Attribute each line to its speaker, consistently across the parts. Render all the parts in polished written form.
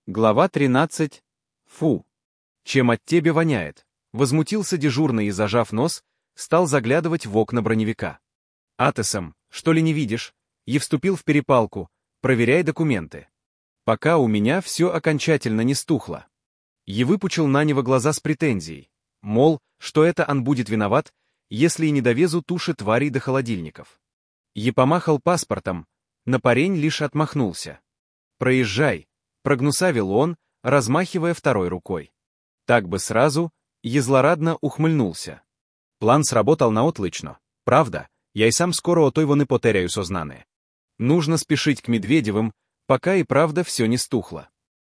Speaker 1: Глава 13. Фу. Чем от тебе воняет? Возмутился дежурный и, зажав нос, стал заглядывать в окна броневика. Атесом, что ли не видишь? И вступил в перепалку. Проверяй документы. Пока у меня все окончательно не стухло. И выпучил на него глаза с претензией. Мол, что это он будет виноват, если и не довезу туши тварей до холодильников. И помахал паспортом, на парень лишь отмахнулся. «Проезжай», — прогнусавил он, размахивая второй рукой. Так бы сразу, и злорадно ухмыльнулся. План сработал наотлично. Правда, я и сам скоро о той вони потеряю сознание. Нужно спешить к Медведевым, пока и правда все не стухло.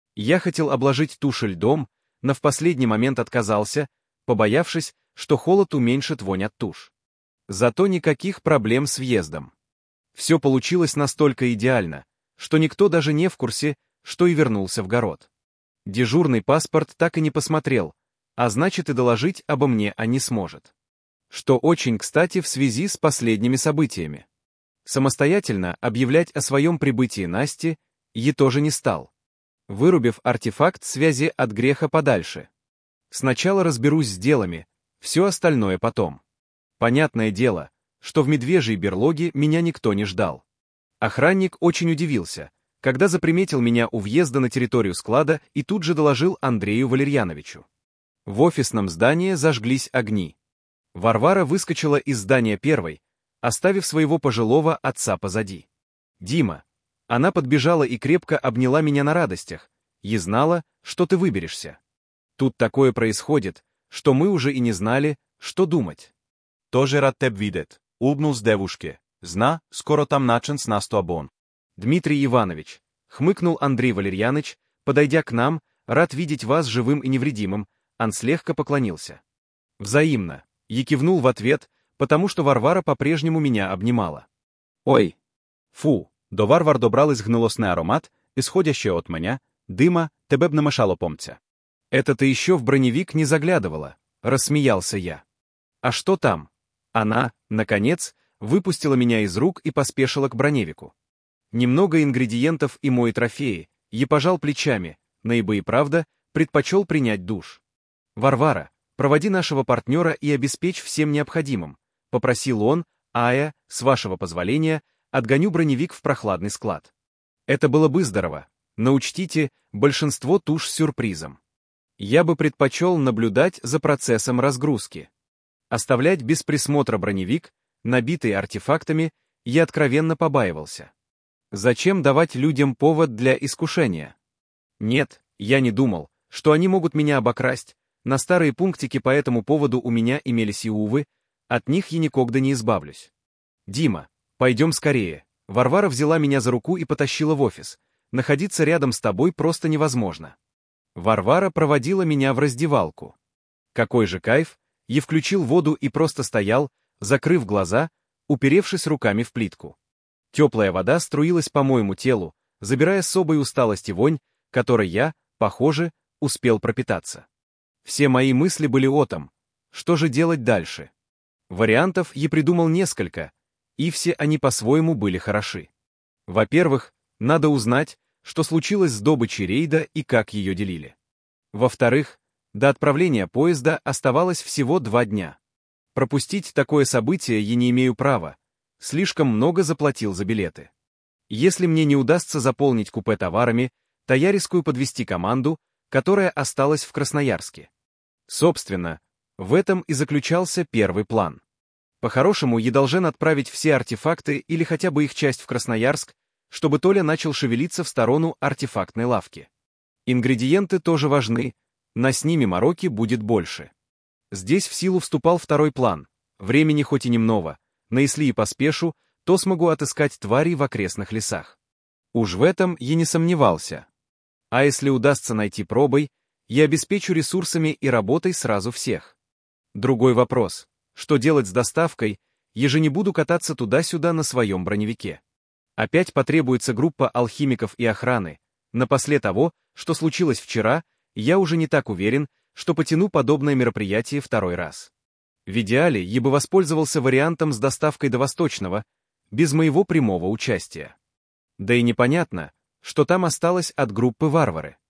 Speaker 1: Я хотел обложить туши льдом, но в последний момент отказался, побоявшись, что холод уменьшит вонь от туш. Зато никаких проблем с въездом. Все получилось настолько идеально, что никто даже не в курсе, что и вернулся в город. Дежурный паспорт так и не посмотрел, а значит и доложить обо мне не сможет. Что очень кстати в связи с последними событиями. Самостоятельно объявлять о своем прибытии Насти я тоже не стал, вырубив артефакт связи от греха подальше. Сначала разберусь с делами, все остальное потом. Понятное дело, что в медвежьей берлоге меня никто не ждал. Охранник очень удивился, когда заприметил меня у въезда на территорию склада и тут же доложил Андрею Валерьяновичу. В офисном здании зажглись огни. Варвара выскочила из здания первой, оставив своего пожилого отца позади. «Дима». Она подбежала и крепко обняла меня на радостях, и знала, что ты выберешься. Тут такое происходит, что мы уже и не знали, что думать.
Speaker 2: «Тоже рад теб видеть», — улыбнулся девушке. «Зна, скоро там начин с нас обон».
Speaker 1: «Дмитрий Иванович», — хмыкнул Андрей Валерьяныч, подойдя к нам, рад видеть вас живым и невредимым, он слегка поклонился. «Взаимно», — я кивнул в ответ, потому что Варвара по-прежнему меня обнимала.
Speaker 2: «Ой! Фу!» До Варвар добрались гнилосний аромат, исходящий от меня, дыма, тебе б не мешало помця.
Speaker 1: «Это ты еще в броневик не заглядывала», — рассмеялся я. «А что там?» Она, наконец, выпустила меня из рук и поспешила к броневику. Немного ингредиентов и мои трофеи, я пожал плечами, наибо и правда, предпочел принять душ. «Варвара, проводи нашего партнера и обеспечь всем необходимым», — попросил он, а я, с вашего позволения, отгоню броневик в прохладный склад. Это было бы здорово, но учтите, большинство туш с сюрпризом. Я бы предпочел наблюдать за процессом разгрузки. Оставлять без присмотра броневик, набитый артефактами, я откровенно побаивался. Зачем давать людям повод для искушения? Нет, я не думал, что они могут меня обокрасть, на старые пунктики по этому поводу у меня имелись и увы, от них я никогда не избавлюсь. «Дима, пойдем скорее». Варвара взяла меня за руку и потащила в офис. Находиться рядом с тобой просто невозможно. Варвара проводила меня в раздевалку. Какой же кайф! Я включил воду и просто стоял, закрыв глаза, уперевшись руками в плитку. Теплая вода струилась по моему телу, забирая с собой усталость и вонь, которой я, похоже, успел пропитаться. Все мои мысли были о том, что же делать дальше. Вариантов я придумал несколько, и все они по-своему были хороши. Во-первых, надо узнать, что случилось с добычей рейда и как ее делили. Во-вторых, до отправления поезда оставалось всего 2 дня. Пропустить такое событие я не имею права, слишком много заплатил за билеты. Если мне не удастся заполнить купе товарами, то я рискую подвести команду, которая осталась в Красноярске. Собственно, в этом и заключался первый план. По-хорошему, я должен отправить все артефакты или хотя бы их часть в Красноярск, чтобы Толя начал шевелиться в сторону артефактной лавки. Ингредиенты тоже важны, но с ними мороки будет больше. Здесь в силу вступал второй план. Времени хоть и немного, но если и поспешу, то смогу отыскать тварей в окрестных лесах. Уж в этом я не сомневался. А если удастся найти пробой, я обеспечу ресурсами и работой сразу всех. Другой вопрос. Что делать с доставкой, я же не буду кататься туда-сюда на своем броневике. Опять потребуется группа алхимиков и охраны, но после того, что случилось вчера, я уже не так уверен, что потяну подобное мероприятие второй раз. В идеале я бы воспользовался вариантом с доставкой до Восточного, без моего прямого участия. Да и непонятно, что там осталось от группы «Варвары».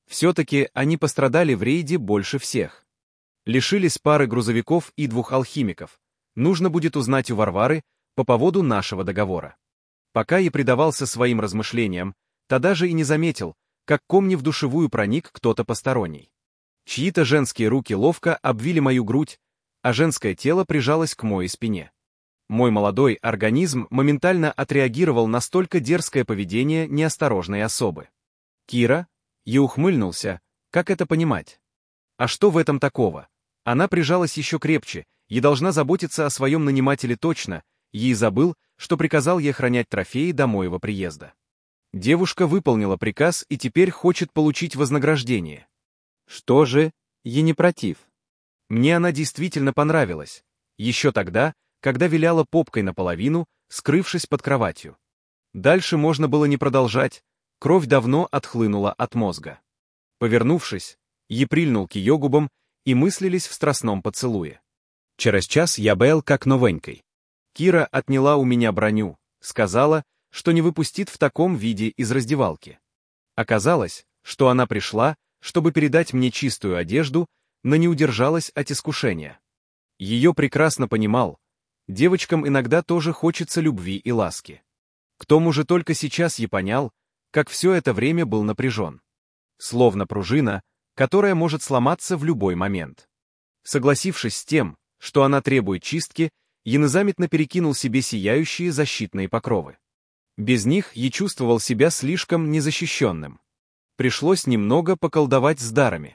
Speaker 1: Все-таки они пострадали в рейде больше всех. Лишились пары грузовиков и 2 алхимиков. Нужно будет узнать у Варвары по поводу нашего договора. Пока я предавался своим размышлениям, та даже и не заметил, как ко мне в душевую проник кто-то посторонний. Чьи-то женские руки ловко обвили мою грудь, а женское тело прижалось к моей спине. Мой молодой организм моментально отреагировал на столько дерзкое поведение неосторожной особы. «Кира?» Я ухмыльнулся. Как это понимать? А что в этом такого? Она прижалась еще крепче, и должна заботиться о своем нанимателе точно, ей забыл, что приказал ей охранять трофеи до моего приезда. Девушка выполнила приказ и теперь хочет получить вознаграждение. Что же, ей не против. Мне она действительно понравилась. Еще тогда, когда виляла попкой наполовину, скрывшись под кроватью. Дальше можно было не продолжать, кровь давно отхлынула от мозга. Повернувшись, я прильнул к ее губам, и мыслились в страстном поцелуе. Через час я был как новенький. Кира отняла у меня броню, сказала, что не выпустит в таком виде из раздевалки. Оказалось, что она пришла, чтобы передать мне чистую одежду, но не удержалась от искушения. Ее прекрасно понимал. Девочкам иногда тоже хочется любви и ласки. К тому же только сейчас я понял, как все это время был напряжен. Словно пружина, которая может сломаться в любой момент. Согласившись с тем, что она требует чистки, я незаметно перекинул себе сияющие защитные покровы. Без них я чувствовал себя слишком незащищенным. Пришлось немного поколдовать с дарами.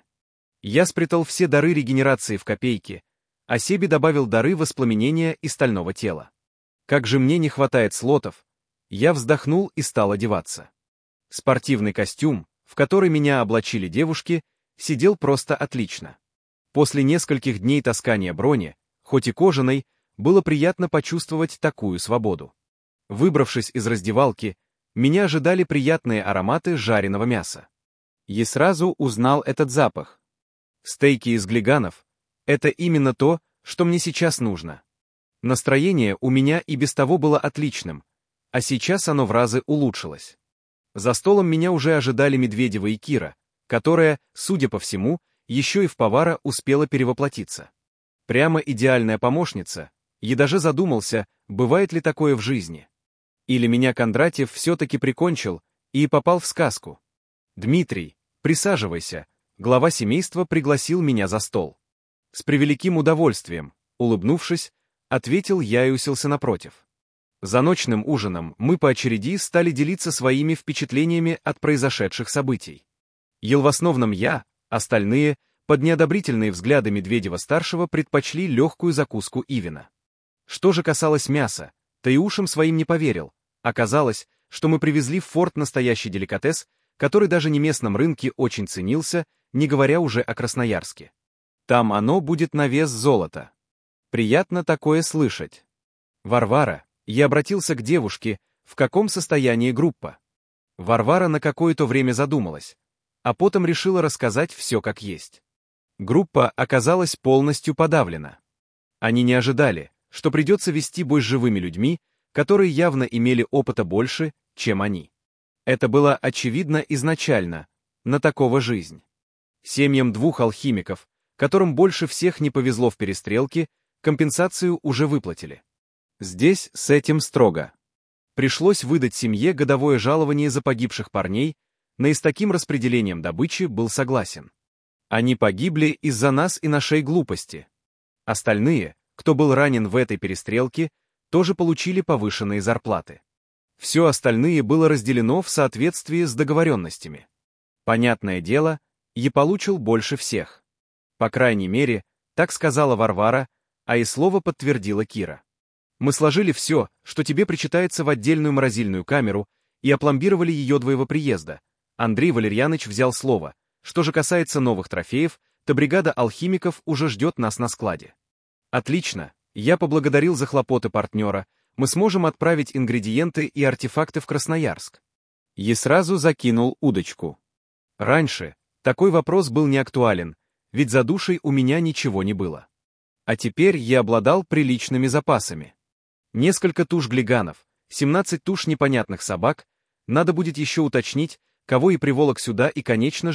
Speaker 1: Я спрятал все дары регенерации в копейки, а себе добавил дары воспламенения и стального тела. Как же мне не хватает слотов, я вздохнул и стал одеваться. Спортивный костюм, в который меня облачили девушки, сидел просто отлично. После нескольких дней таскания брони, хоть и кожаной, было приятно почувствовать такую свободу. Выбравшись из раздевалки, меня ожидали приятные ароматы жареного мяса. Я сразу узнал этот запах. Стейки из глиганов — это именно то, что мне сейчас нужно. Настроение у меня и без того было отличным, а сейчас оно в разы улучшилось. За столом меня уже ожидали Медведева и Кира, которая, судя по всему, еще и в повара успела перевоплотиться. Прямо идеальная помощница, я даже задумался, бывает ли такое в жизни. Или меня Кондратьев все-таки прикончил и попал в сказку. «Дмитрий, присаживайся», глава семейства пригласил меня за стол. С превеликим удовольствием, улыбнувшись, ответил я и уселся напротив. За ночным ужином мы по очереди стали делиться своими впечатлениями от произошедших событий. Ел в основном я, остальные, под неодобрительные взгляды Медведева-старшего, предпочли легкую закуску Ивина. Что же касалось мяса, то и ушам своим не поверил. Оказалось, что мы привезли в форт настоящий деликатес, который даже на местном рынке очень ценился, не говоря уже о Красноярске. Там оно будет на вес золота. Приятно такое слышать. Варвара, я обратился к девушке, в каком состоянии группа. Варвара на какое-то время задумалась, а потом решила рассказать все как есть. Группа оказалась полностью подавлена. Они не ожидали, что придется вести бой с живыми людьми, которые явно имели опыта больше, чем они. Это было очевидно изначально, на такого жизнь. Семьям 2 алхимиков, которым больше всех не повезло в перестрелке, компенсацию уже выплатили. Здесь с этим строго. Пришлось выдать семье годовое жалование за погибших парней, но и с таким распределением добычи был согласен. Они погибли из-за нас и нашей глупости. Остальные, кто был ранен в этой перестрелке, тоже получили повышенные зарплаты. Все остальное было разделено в соответствии с договоренностями. Понятное дело, я получил больше всех. По крайней мере, так сказала Варвара, а и слово подтвердила Кира. Мы сложили все, что тебе причитается, в отдельную морозильную камеру, и опломбировали ее до твоего приезда. Андрей Валерьяныч взял слово. Что же касается новых трофеев, то бригада алхимиков уже ждет нас на складе. Отлично, я поблагодарил за хлопоты партнера, мы сможем отправить ингредиенты и артефакты в Красноярск. Я сразу закинул удочку. Раньше такой вопрос был не актуален, ведь за душей у меня ничего не было. А теперь я обладал приличными запасами. Несколько туш глиганов, 17 туш непонятных собак, надо будет еще уточнить, кого и приволок сюда, и, конечно же,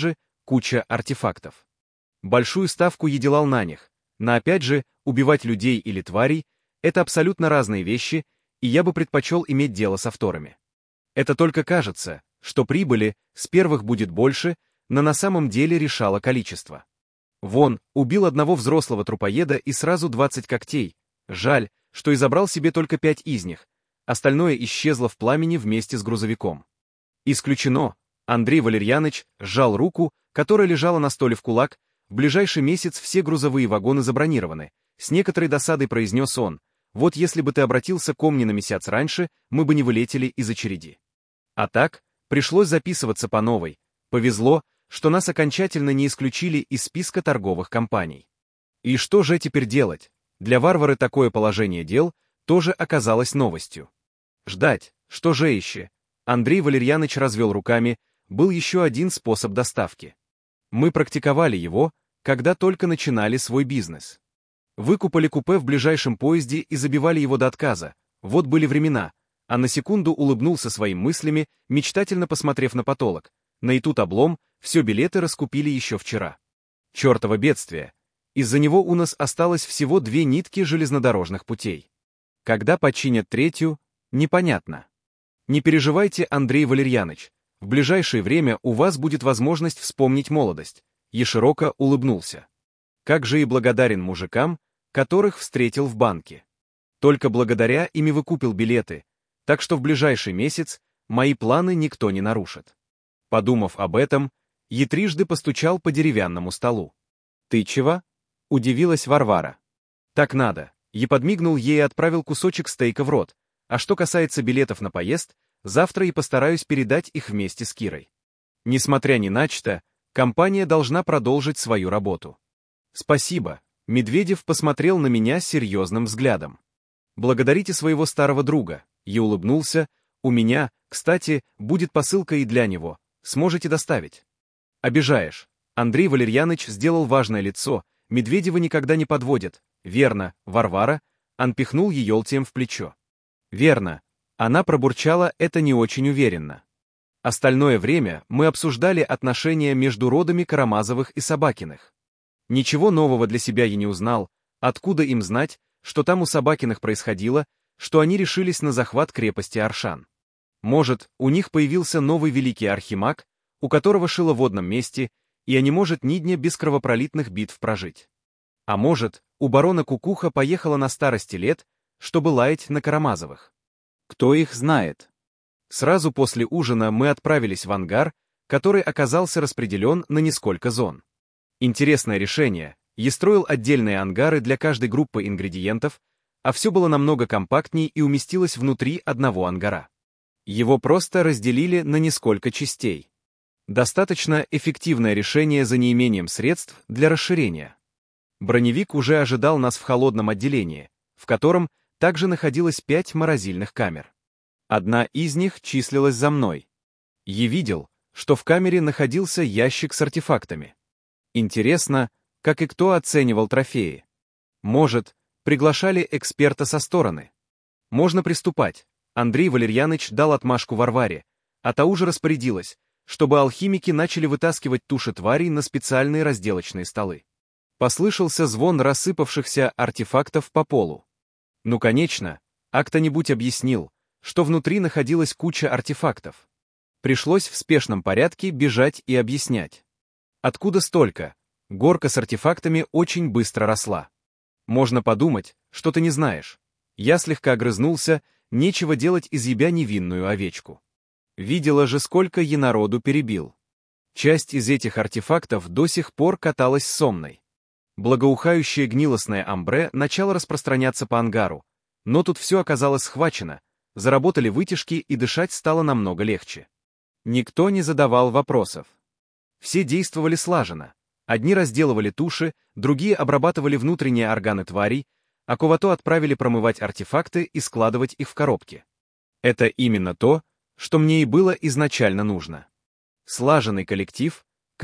Speaker 1: куча артефактов. Большую ставку я делал на них, но опять же, убивать людей или тварей — это абсолютно разные вещи, и я бы предпочел иметь дело со вторыми. Это только кажется, что прибыли с первых будет больше, но на самом деле решало количество. Вон, убил одного взрослого трупоеда и сразу 20 когтей. Жаль, что и забрал себе только 5 из них, остальное исчезло в пламени вместе с грузовиком. Исключено, Андрей Валерьяныч сжал руку, которая лежала на столе в кулак, в ближайший месяц все грузовые вагоны забронированы, с некоторой досадой произнес он, вот если бы ты обратился ко мне на месяц раньше, мы бы не вылетели из очереди. А так, пришлось записываться по новой, повезло, что нас окончательно не исключили из списка торговых компаний. И что же теперь делать? Для варвары такое положение дел тоже оказалось новостью. Ждать, что же еще? Андрей Валерьяныч развел руками, был еще один способ доставки. Мы практиковали его, когда только начинали свой бизнес. Выкупали купе в ближайшем поезде и забивали его до отказа, вот были времена, а на секунду улыбнулся своим мыслями, мечтательно посмотрев на потолок. На и тут облом, все билеты раскупили еще вчера. Чертово бедствие. Из-за него у нас осталось всего 2 нитки железнодорожных путей. Когда починят третью, непонятно. Не переживайте, Андрей Валерьяныч, в ближайшее время у вас будет возможность вспомнить молодость. И широко улыбнулся. Как же и благодарен мужикам, которых встретил в банке. Только благодаря им и выкупил билеты, так что в ближайший месяц мои планы никто не нарушит. Подумав об этом, я трижды постучал по деревянному столу. «Ты чего?» — удивилась Варвара. «Так надо». Я подмигнул ей и отправил кусочек стейка в рот. А что касается билетов на поезд, завтра и постараюсь передать их вместе с Кирой. Несмотря ни на что, компания должна продолжить свою работу. «Спасибо», — Медведев посмотрел на меня серьезным взглядом. «Благодарите своего старого друга», — я улыбнулся. «У меня, кстати, будет посылка и для него. Сможете доставить?» «Обижаешь». Андрей Валерьяныч сделал важное лицо. Медведева никогда не подводят. «Верно, Варвара», — он пихнул ее локтем в плечо. «Верно». Она пробурчала это не очень уверенно. Остальное время мы обсуждали отношения между родами Карамазовых и Собакиных. Ничего нового для себя я не узнал, откуда им знать, что там у Собакиных происходило, что они решились на захват крепости Аршан. Может, у них появился новый великий архимаг, у которого шило в водном месте, и они может ни дня без кровопролитных битв прожить. А может, у барона Кукуха поехала на старости лет, чтобы лаять на Карамазовых. Кто их знает? Сразу после ужина мы отправились в ангар, который оказался распределен на несколько зон. Интересное решение. Я строил отдельные ангары для каждой группы ингредиентов, а все было намного компактнее и уместилось внутри одного ангара. Его просто разделили на несколько частей. Достаточно эффективное решение за неимением средств для расширения. Броневик уже ожидал нас в холодном отделении, в котором также находилось 5 морозильных камер. Одна из них числилась за мной. Я видел, что в камере находился ящик с артефактами. Интересно, как и кто оценивал трофеи. Может, приглашали эксперта со стороны. Можно приступать. Андрей Валерьяныч дал отмашку Варваре, а та уже распорядилась, чтобы алхимики начали вытаскивать туши тварей на специальные разделочные столы. Послышался звон рассыпавшихся артефактов по полу. Ну, конечно, а кто-нибудь объяснил, что внутри находилась куча артефактов. Пришлось в спешном порядке бежать и объяснять. Откуда столько? Горка с артефактами очень быстро росла. Можно подумать, что ты не знаешь. Я слегка огрызнулся, нечего делать из ебя невинную овечку. Видела же, сколько я народу перебил. Часть из этих артефактов до сих пор каталась сонной. Благоухающее гнилостное амбре начало распространяться по ангару, но тут все оказалось схвачено, заработали вытяжки и дышать стало намного легче. Никто не задавал вопросов. Все действовали слаженно. Одни разделывали туши, другие обрабатывали внутренние органы тварей, а кого-то отправили промывать артефакты и складывать их в коробки. Это именно то, что мне и было изначально нужно. Слаженный коллектив,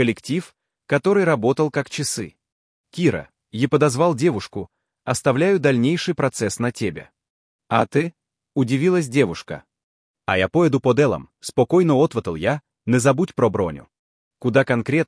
Speaker 1: который работал как часы. «Кира, я подозвал девушку, оставляю дальнейший процесс на тебе». «А ты?» — удивилась девушка. «А я поеду по делам», — спокойно ответил я, «не забудь про броню». «Куда конкретно?»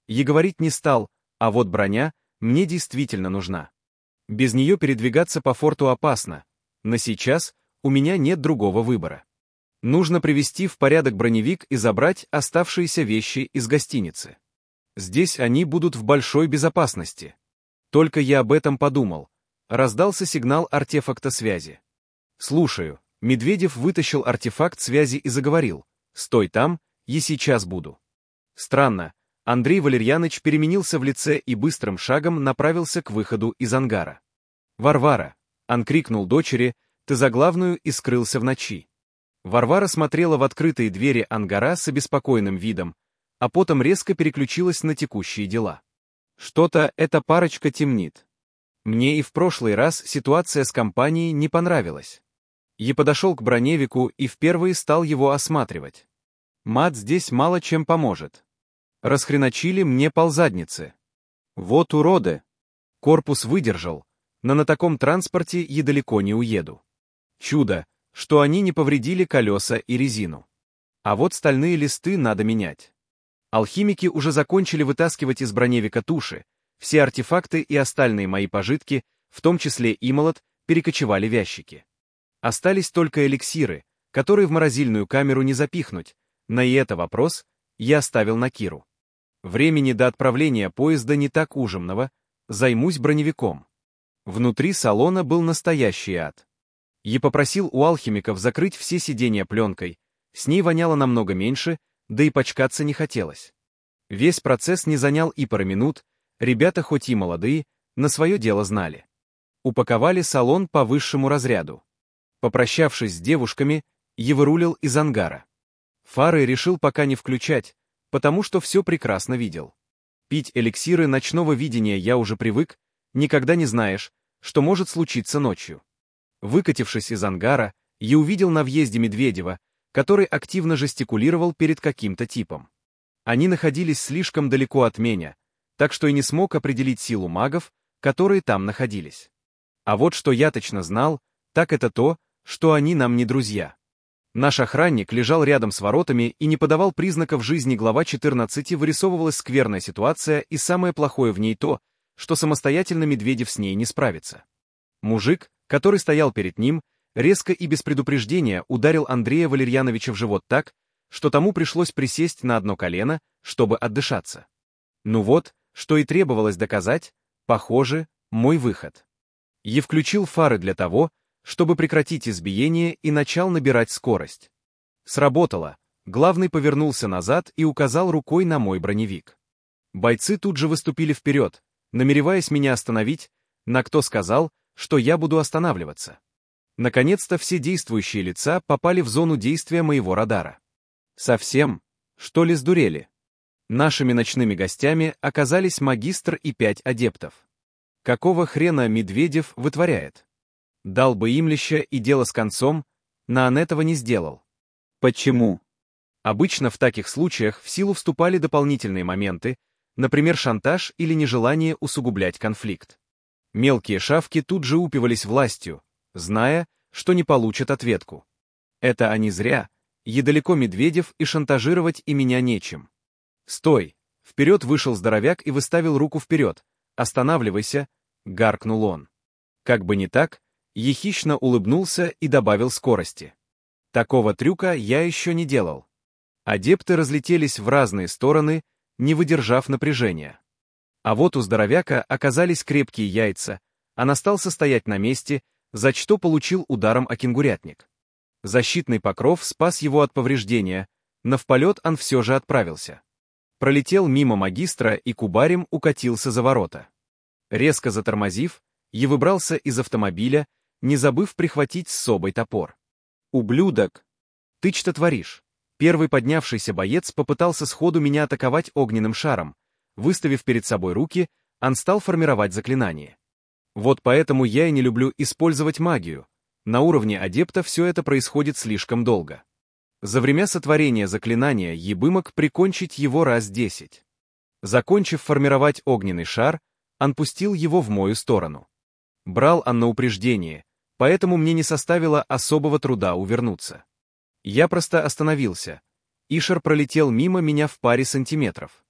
Speaker 1: Я говорить не стал, а вот броня мне действительно нужна. Без нее передвигаться по форту опасно, но сейчас у меня нет другого выбора. Нужно привести в порядок броневик и забрать оставшиеся вещи из гостиницы. Здесь они будут в большой безопасности. Только я об этом подумал. Раздался сигнал артефакта связи. «Слушаю». Медведев вытащил артефакт связи и заговорил. «Стой там, я сейчас буду». Странно, Андрей Валерьяныч переменился в лице и быстрым шагом направился к выходу из ангара. «Варвара!» — он крикнул дочери, «ты за главную» и скрылся в ночи. Варвара смотрела в открытые двери ангара с обеспокоенным видом, а потом резко переключилась на текущие дела. Что-то эта парочка темнит. Мне и в прошлый раз ситуация с компанией не понравилась. Я подошел к броневику и впервые стал его осматривать. Мат здесь мало чем поможет. Расхреначили мне ползадницы. Вот уроды. Корпус выдержал, но на таком транспорте я далеко не уеду. Чудо, что они не повредили колеса и резину. А вот стальные листы надо менять. Алхимики уже закончили вытаскивать из броневика туши, все артефакты и остальные мои пожитки, в том числе и молот, перекочевали в ящики. Остались только эликсиры, которые в морозильную камеру не запихнуть, но и это вопрос я оставил на Киру. Времени до отправления поезда не так ужимного, займусь броневиком. Внутри салона был настоящий ад. Я попросил у алхимиков закрыть все сиденья пленкой, с ней воняло намного меньше, да и почкаться не хотелось. Весь процесс не занял и пары минут, ребята хоть и молодые, на свое дело знали. Упаковали салон по высшему разряду. Попрощавшись с девушками, я вырулил из ангара. Фары решил пока не включать, потому что все прекрасно видел. Пить эликсиры ночного видения я уже привык, никогда не знаешь, что может случиться ночью. Выкатившись из ангара, я увидел на въезде Медведева, который активно жестикулировал перед каким-то типом. Они находились слишком далеко от меня, так что и не смог определить силу магов, которые там находились. А вот что я точно знал, так это то, что они нам не друзья. Наш охранник лежал рядом с воротами и не подавал признаков жизни. Глава 14 вырисовывалась скверная ситуация, и самое плохое в ней то, что самостоятельно Медведев с ней не справится. Мужик, который стоял перед ним, резко и без предупреждения ударил Андрея Валерьяновича в живот так, что тому пришлось присесть на одно колено, чтобы отдышаться. Ну вот, что и требовалось доказать, похоже, мой выход. Я включил фары для того, чтобы прекратить избиение, и начал набирать скорость. Сработало. Главный повернулся назад и указал рукой на мой броневик. Бойцы тут же выступили вперед, намереваясь меня остановить, на кто сказал, что я буду останавливаться. Наконец-то все действующие лица попали в зону действия моего радара. Совсем, что ли, сдурели? Нашими ночными гостями оказались магистр и 5 адептов. Какого хрена Медведев вытворяет? Дал бы им леща и дело с концом, но он этого не сделал. Почему? Обычно в таких случаях в силу вступали дополнительные моменты, например, шантаж или нежелание усугублять конфликт. Мелкие шавки тут же упивались властью, зная, что не получат ответку. Это они зря, едалеко Медведев, и шантажировать и меня нечем. «Стой!» Вперед вышел здоровяк и выставил руку вперед. «Останавливайся!» — гаркнул он. Как бы не так, я хищно улыбнулся и добавил скорости. Такого трюка я еще не делал. Адепты разлетелись в разные стороны, не выдержав напряжения. А вот у здоровяка оказались крепкие яйца, он остался стоять на месте, за что получил ударом о кенгурятник. Защитный покров спас его от повреждения, но в полет он все же отправился. Пролетел мимо магистра и кубарем укатился за ворота. Резко затормозив, я выбрался из автомобиля, не забыв прихватить с собой топор. «Ублюдок! Ты что творишь?» Первый поднявшийся боец попытался сходу меня атаковать огненным шаром. Выставив перед собой руки, он стал формировать заклинание. Вот поэтому я и не люблю использовать магию. На уровне адепта все это происходит слишком долго. За время сотворения заклинания я бы мог прикончить его раз 10. Закончив формировать огненный шар, он пустил его в мою сторону. Брал он на упреждение, поэтому мне не составило особого труда увернуться. Я просто остановился. Ишер пролетел мимо меня в паре сантиметров.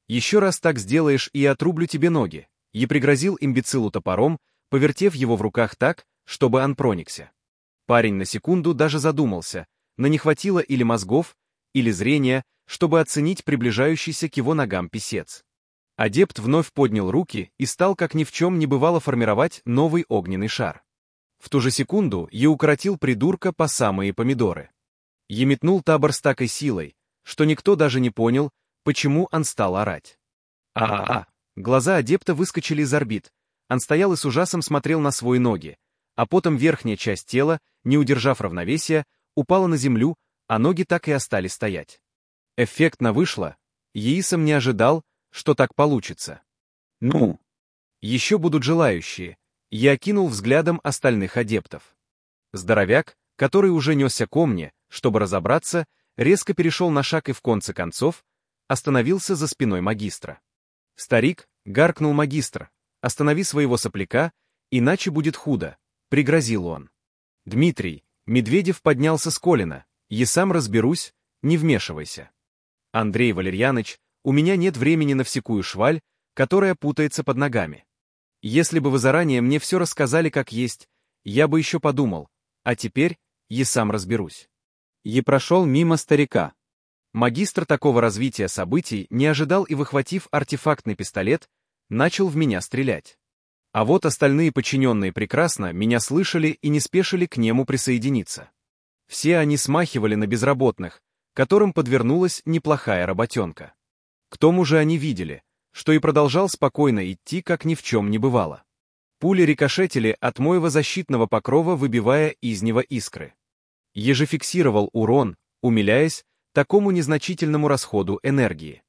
Speaker 1: Еще раз так сделаешь, и отрублю тебе ноги. И пригрозил имбецилу топором, повертев его в руках так, чтобы он проникся. Парень на секунду даже задумался, но не хватило или мозгов, или зрения, чтобы оценить приближающийся к его ногам писец. Адепт вновь поднял руки и стал, как ни в чем не бывало, формировать новый огненный шар. В ту же секунду я укоротил придурка по самые помидоры. Я метнул табор с такой силой, что никто даже не понял, почему он стал орать. А-а-а! Глаза адепта выскочили из орбит. Он стоял и с ужасом смотрел на свои ноги, а потом верхняя часть тела, не удержав равновесия, упала на землю, а ноги так и остались стоять. Эффектно вышло. Еисом не ожидал, что так получится. Ну, еще будут желающие. Я окинул взглядом остальных адептов. Здоровяк, который уже несся ко мне, чтобы разобраться, резко перешел на шаг и в конце концов остановился за спиной магистра. «Старик», — гаркнул магистр, — «останови своего сопляка, иначе будет худо», — пригрозил он. «Дмитрий», — Медведев поднялся с колена, — «я сам разберусь, не вмешивайся». «Андрей Валерьяныч, у меня нет времени на всякую шваль, которая путается под ногами. Если бы вы заранее мне все рассказали как есть, я бы еще подумал, а теперь я сам разберусь». Я прошел мимо старика. Магистр такого развития событий не ожидал и, выхватив артефактный пистолет, начал в меня стрелять. А вот остальные подчиненные прекрасно меня слышали и не спешили к нему присоединиться. Все они смахивали на безработных, которым подвернулась неплохая работенка. К тому же они видели, что и продолжал спокойно идти, как ни в чем не бывало. Пули рикошетили от моего защитного покрова, выбивая из него искры. Еже фиксировал урон, умиляясь такому незначительному расходу энергии.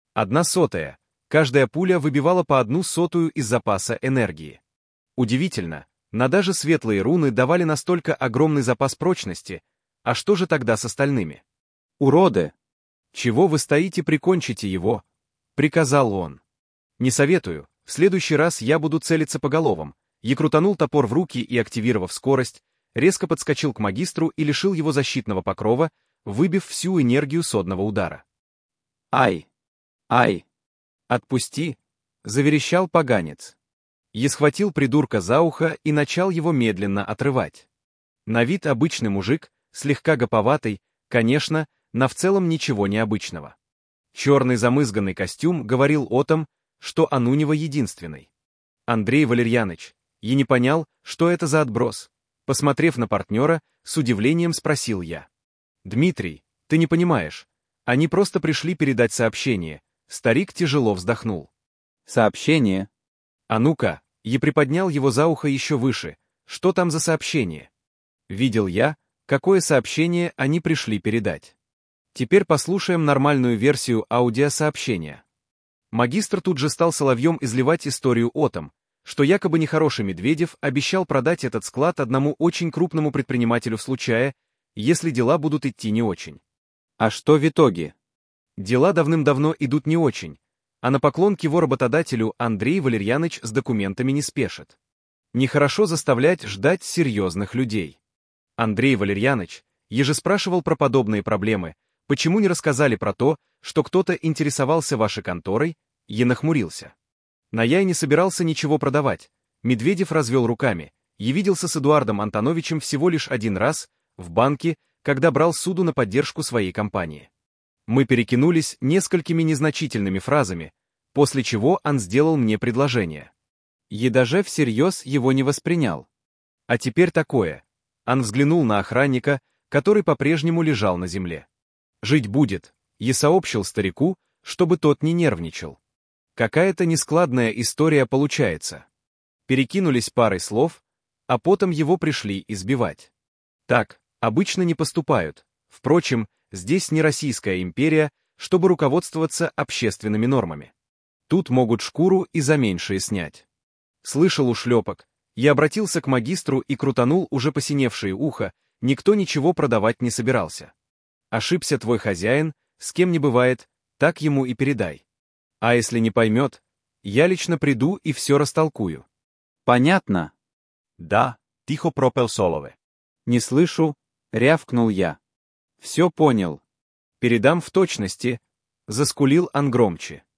Speaker 1: 1/100. Каждая пуля выбивала по 1/100 из запаса энергии. Удивительно, но даже светлые руны давали настолько огромный запас прочности, а что же тогда с остальными? «Уроды! Чего вы стоите, прикончите его?» — приказал он. «Не советую, в следующий раз я буду целиться по головам». Я крутанул топор в руки и, активировав скорость, резко подскочил к магистру и лишил его защитного покрова, выбив всю энергию содного удара. «Ай! Ай! Отпусти!» — заверещал поганец. Я схватил придурка за ухо и начал его медленно отрывать. На вид обычный мужик, слегка гоповатый, конечно, но в целом ничего необычного. Черный замызганный костюм говорил о том, что он у него единственный. «Андрей Валерьяныч, я не понял, что это за отброс?» Посмотрев на партнера, с удивлением спросил я. «Дмитрий, ты не понимаешь. Они просто пришли передать сообщение». Старик тяжело вздохнул. «Сообщение?» «А ну-ка!» Я приподнял его за ухо еще выше. «Что там за сообщение?» Видел я, какое сообщение они пришли передать. Теперь послушаем нормальную версию аудиосообщения. Магистр тут же стал соловьем изливать историю о том, что якобы нехороший Медведев обещал продать этот склад одному очень крупному предпринимателю в случае, если дела будут идти не очень. А что в итоге? Дела давным-давно идут не очень, а на поклон к его работодателю Андрей Валерьяныч с документами не спешит. Нехорошо заставлять ждать серьезных людей. Андрей Валерьяныч, я же спрашивал про подобные проблемы, почему не рассказали про то, что кто-то интересовался вашей конторой, я нахмурился. Но я и не собирался ничего продавать. Медведев развел руками. Я виделся с Эдуардом Антоновичем всего лишь один раз, в банке, когда брал суду на поддержку своей компании. Мы перекинулись несколькими незначительными фразами, после чего он сделал мне предложение. Я даже всерьез его не воспринял. А теперь такое. Он взглянул на охранника, который по-прежнему лежал на земле. «Жить будет», я сообщил старику, чтобы тот не нервничал. Какая-то нескладная история получается. Перекинулись парой слов, а потом его пришли избивать. Так обычно не поступают. Впрочем, здесь не Российская империя, чтобы руководствоваться общественными нормами. Тут могут шкуру и за меньшее снять. Слышал ушлепок. Я обратился к магистру и крутанул уже посиневшее ухо, никто ничего продавать не собирался. Ошибся твой хозяин, с кем не бывает, так ему и передай. А если не поймет, я лично приду и все растолкую. Понятно? Да, тихо пропел Солове. Не слышу, рявкнул я. Все понял. Передам в точности, заскулил он громче.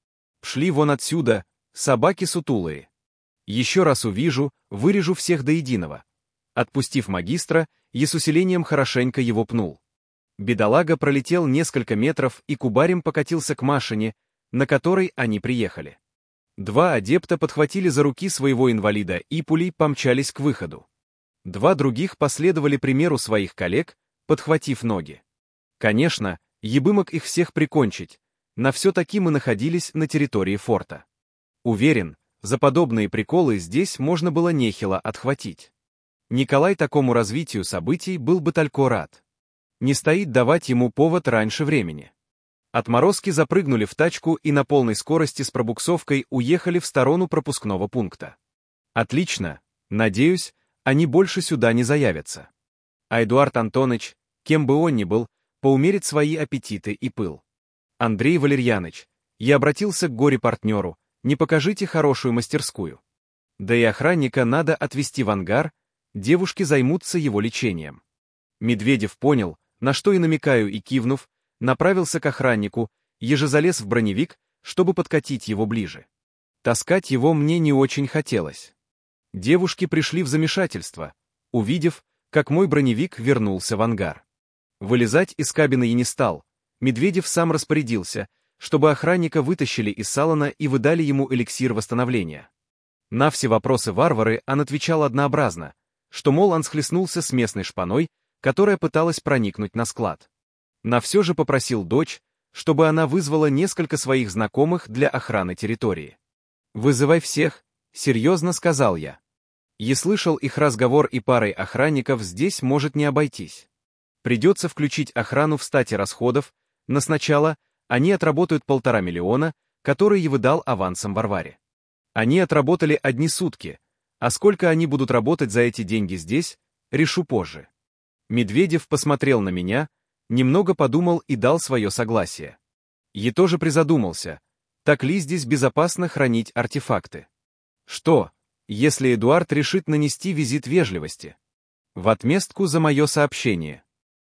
Speaker 1: Пшли вон отсюда, собаки сутулые. Еще раз увижу, вырежу всех до единого. Отпустив магистра, я с усилением хорошенько его пнул. Бедолага пролетел несколько метров и кубарем покатился к машине, на которой они приехали. Два адепта подхватили за руки своего инвалида и пулей помчались к выходу. Два других последовали примеру своих коллег, подхватив ноги. Конечно, ебымок их всех прикончить, на все-таки мы находились на территории форта. Уверен, за подобные приколы здесь можно было нехило отхватить. Николай такому развитию событий был бы только рад. Не стоит давать ему повод раньше времени. Отморозки запрыгнули в тачку и на полной скорости с пробуксовкой уехали в сторону пропускного пункта. Отлично, надеюсь, они больше сюда не заявятся. А Эдуард Антонович, кем бы он ни был, поумерит свои аппетиты и пыл. Андрей Валерьяныч, я обратился к горе-партнеру, не покажите хорошую мастерскую. Да и охранника надо отвезти в ангар, девушки займутся его лечением. Медведев понял, на что и намекаю, и кивнув, направился к охраннику, еже залез в броневик, чтобы подкатить его ближе. Таскать его мне не очень хотелось. Девушки пришли в замешательство, увидев, как мой броневик вернулся в ангар. Вылезать из кабины я не стал, Медведев сам распорядился, чтобы охранника вытащили из салона и выдали ему эликсир восстановления. На все вопросы варвары он отвечал однообразно, что, мол, он схлестнулся с местной шпаной, которая пыталась проникнуть на склад. На все же попросил дочь, чтобы она вызвала несколько своих знакомых для охраны территории. «Вызывай всех», — серьезно сказал я. Я слышал их разговор, и парой охранников здесь может не обойтись. Придется включить охрану в стате расходов, но сначала они отработают 1,5 миллиона, которые я выдал авансом Варваре. Они отработали одни сутки, а сколько они будут работать за эти деньги здесь, решу позже. Медведев посмотрел на меня, немного подумал и дал свое согласие. Я тоже призадумался, так ли здесь безопасно хранить артефакты. Что, если Эдуард решит нанести визит вежливости? В отместку за мое сообщение.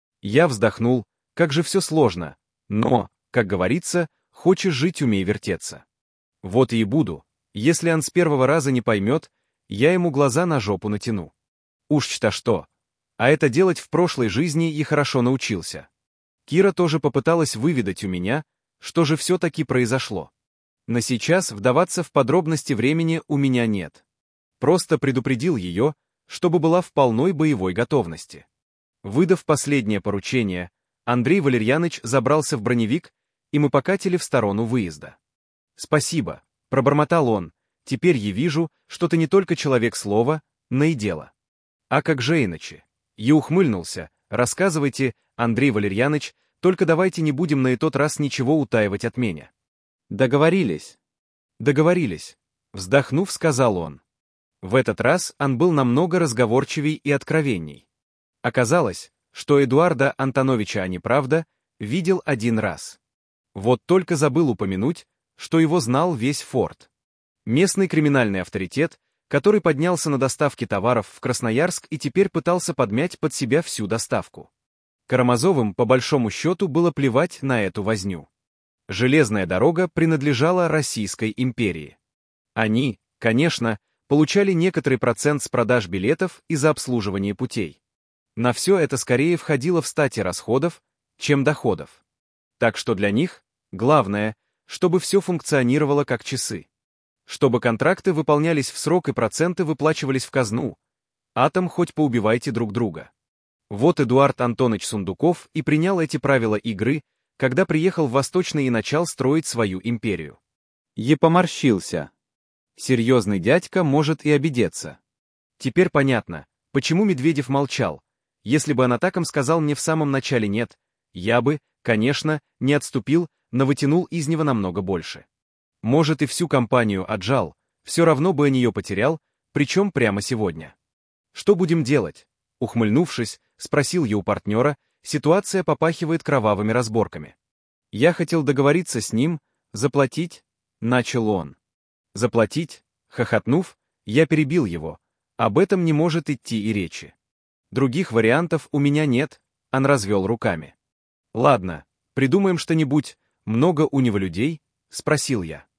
Speaker 1: Я вздохнул, как же все сложно, но, как говорится, хочешь жить, умей вертеться. Вот и буду, если он с первого раза не поймет, я ему глаза на жопу натяну. Уж-то что. А это делать в прошлой жизни и хорошо научился. Кира тоже попыталась выведать у меня, что же все-таки произошло. Но сейчас вдаваться в подробности времени у меня нет. Просто предупредил ее, чтобы была в полной боевой готовности. Выдав последнее поручение, Андрей Валерьяныч забрался в броневик, и мы покатили в сторону выезда. «Спасибо», — пробормотал он, — «теперь я вижу, что ты не только человек слова, но и дела». «А как же иначе?» Я ухмыльнулся. «Рассказывайте, Андрей Валерьяныч, только давайте не будем на этот раз ничего утаивать от меня». «Договорились». «Договорились», — вздохнув, сказал он. В этот раз он был намного разговорчивей и откровенней. Оказалось, что Эдуарда Антоновича, а не правда, видел один раз. Вот только забыл упомянуть, что его знал весь форт. Местный криминальный авторитет, который поднялся на доставке товаров в Красноярск и теперь пытался подмять под себя всю доставку. Карамазовым, по большому счету, было плевать на эту возню. Железная дорога принадлежала Российской империи. Они, конечно, получали некоторый процент с продаж билетов и за обслуживание путей. На все это скорее входило в стати расходов, чем доходов. Так что для них главное, чтобы все функционировало как часы. Чтобы контракты выполнялись в срок и проценты выплачивались в казну. Атом хоть поубивайте друг друга. Вот Эдуард Антонович Сундуков и принял эти правила игры, когда приехал в Восточный и начал строить свою империю. Я поморщился. Серьезный дядька может и обидеться. Теперь понятно, почему Медведев молчал. Если бы Анатаком сказал мне в самом начале «нет», я бы, конечно, не отступил, но вытянул из него намного больше. Может, и всю компанию отжал, все равно бы я ее потерял, причем прямо сегодня. «Что будем делать?» Ухмыльнувшись, спросил я у партнера, ситуация попахивает кровавыми разборками. Я хотел договориться с ним, заплатить, начал он. Заплатить? Хохотнув, я перебил его. Об этом не может идти и речи. Других вариантов у меня нет, он развел руками. Ладно, придумаем что-нибудь, много у него людей, спросил я.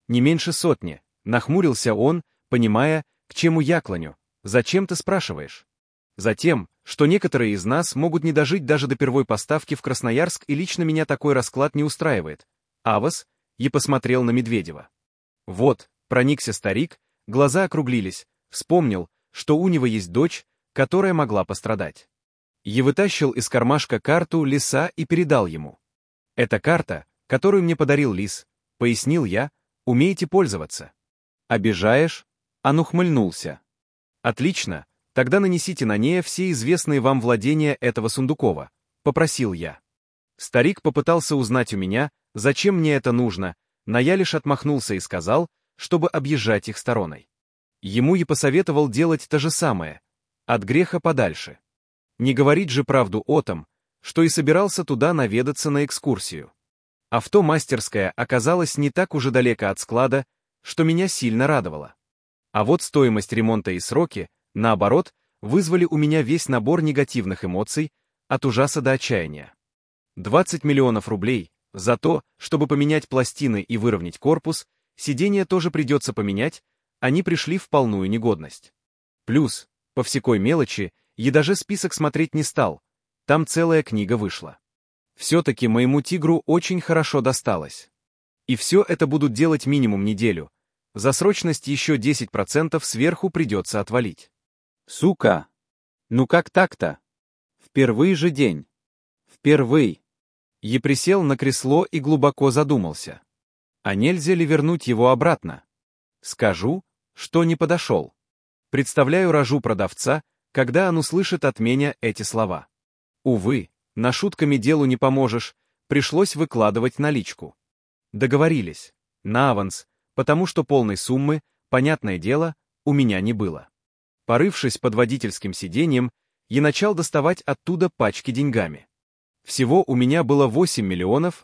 Speaker 1: Не меньше сотни. Нахмурился он, понимая, к чему я клоню. Зачем ты спрашиваешь? Затем, что некоторые из нас могут не дожить даже до первой поставки в Красноярск, и лично меня такой расклад не устраивает. Авос, и посмотрел на Медведева. Вот, проникся старик, глаза округлились, вспомнил, что у него есть дочь, которая могла пострадать. Я вытащил из кармашка карту лиса и передал ему. «Это карта, которую мне подарил лис», — пояснил я, — «умеете пользоваться». «Обижаешь?» — он ухмыльнулся. «Отлично, тогда нанесите на ней все известные вам владения этого Сундукова», — попросил я. Старик попытался узнать у меня, зачем мне это нужно, но я лишь отмахнулся и сказал, чтобы объезжать их стороной. Ему я посоветовал делать то же самое, от греха подальше. Не говорить же правду о том, что и собирался туда наведаться на экскурсию. Автомастерская оказалась не так уж и далеко от склада, что меня сильно радовало. А вот стоимость ремонта и сроки, наоборот, вызвали у меня весь набор негативных эмоций, от ужаса до отчаяния. 20 миллионов рублей за то, чтобы поменять пластины и выровнять корпус, сиденья тоже придется поменять, они пришли в полную негодность. Плюс, по всякой мелочи, я даже список смотреть не стал, там целая книга вышла. Все-таки моему тигру очень хорошо досталось. И все это будут делать минимум неделю. За срочность еще 10% сверху придется отвалить.
Speaker 2: Сука! Ну как так-то? В первый же день. Впервые.
Speaker 1: Я присел на кресло и глубоко задумался. А нельзя ли вернуть его обратно? Скажу, что не подошел. Представляю рожу продавца, когда он услышит от меня эти слова. Увы, на шутками делу не поможешь, пришлось выкладывать наличку. Договорились. На аванс, потому что полной суммы, понятное дело, у меня не было. Порывшись под водительским сиденьем, я начал доставать оттуда пачки деньгами. Всего у меня было 8 миллионов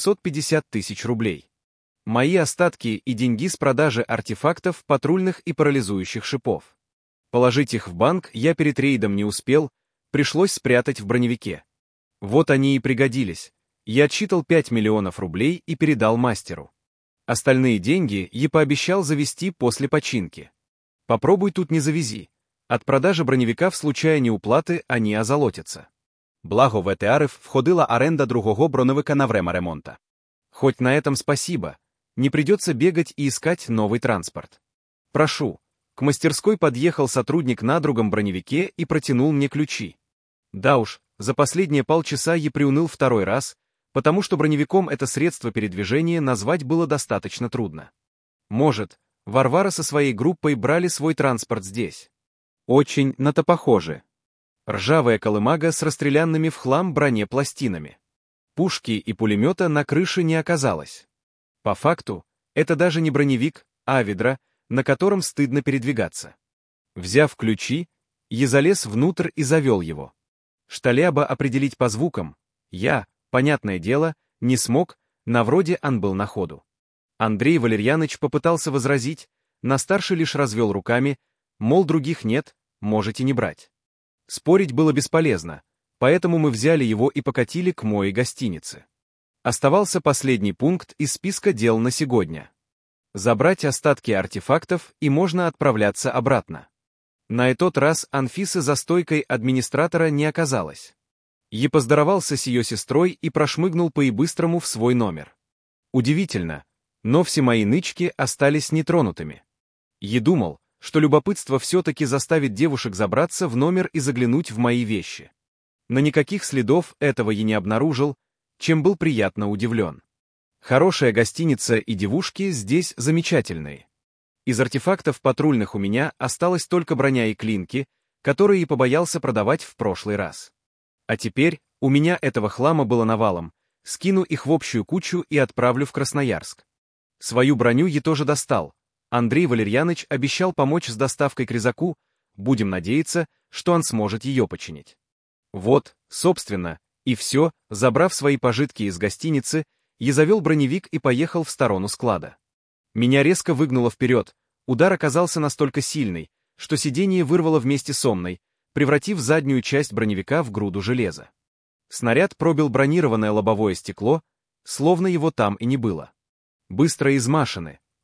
Speaker 1: 850 тысяч рублей. Мои остатки и деньги с продажи артефактов, патрульных и парализующих шипов. Положить их в банк я перед рейдом не успел, пришлось спрятать в броневике. Вот они и пригодились. Я отсчитал 5 миллионов рублей и передал мастеру. Остальные деньги я пообещал завести после починки. Попробуй тут не завези. От продажи броневика в случае неуплаты они озолотятся.
Speaker 2: Благо в ЕТРів входила оренда другого броневика на время ремонта.
Speaker 1: Хоть на этом спасибо. Не придется бегать и искать новый транспорт. Прошу. К мастерской подъехал сотрудник на другом броневике и протянул мне ключи. Да уж, за последние полчаса я приуныл второй раз, потому что броневиком это средство передвижения назвать было достаточно трудно. Может, Варвара со своей группой брали свой транспорт здесь.
Speaker 2: Очень на то похоже.
Speaker 1: Ржавая колымага с расстрелянными в хлам бронепластинами. Пушки и пулемета на крыше не оказалось. По факту, это даже не броневик, а ведра, на котором стыдно передвигаться. Взяв ключи, я залез внутрь и завел его. Шталяба определить по звукам я, понятное дело, не смог, на вроде он был на ходу. Андрей Валерьяныч попытался возразить, на старший лишь развел руками, мол, других нет, можете не брать. Спорить было бесполезно, поэтому мы взяли его и покатили к моей гостинице. Оставался последний пункт из списка дел на сегодня. Забрать остатки артефактов, и можно отправляться обратно. На этот раз Анфисы за стойкой администратора не оказалось. Я поздоровался с ее сестрой и прошмыгнул по-быстрому в свой номер. Удивительно, но все мои нычки остались нетронутыми. Я думал, что любопытство все-таки заставит девушек забраться в номер и заглянуть в мои вещи. Но никаких следов этого я не обнаружил, чем был приятно удивлен. Хорошая гостиница и девушки здесь замечательные. Из артефактов патрульных у меня осталась только броня и клинки, которые я побоялся продавать в прошлый раз. А теперь у меня этого хлама было навалом, скину их в общую кучу и отправлю в Красноярск. Свою броню я тоже достал. Андрей Валерьяныч обещал помочь с доставкой к резаку, будем надеяться, что он сможет ее починить. Вот, собственно, и все, забрав свои пожитки из гостиницы, я завел броневик и поехал в сторону склада. Меня резко выгнуло вперед, удар оказался настолько сильный, что сиденье вырвало вместе со мной, превратив заднюю часть броневика в груду железа. Снаряд пробил бронированное лобовое стекло, словно его там и не было. Быстро измашены,